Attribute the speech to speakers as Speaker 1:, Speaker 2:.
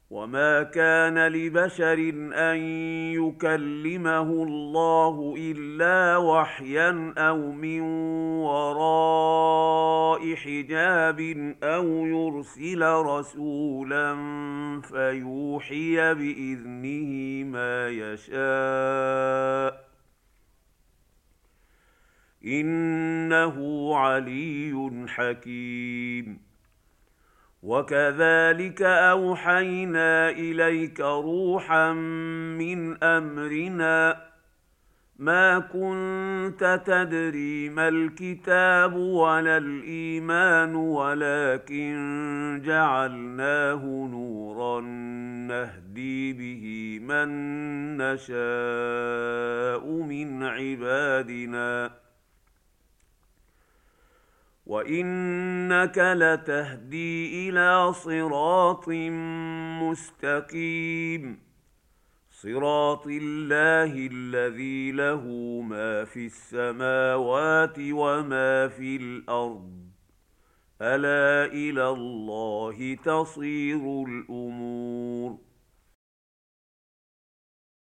Speaker 1: وما كان لبشر أن يكلمه الله إلا وحيا أو من وراء حجاب أو يرسل رسولا فيوحي بإذنه ما يشاء إنه علي حكيم. وكذلك أوحينا إليك روحا من أمرنا ما كنت تدري ما الكتاب ولا الإيمان ولكن جعلناه نورا نهدي به من نشاء من عبادنا وإنك لتهدي إلى صراط مستقيم صراط الله الذي له ما في السماوات وما في الأرض ألا إلى الله تصير الأمور.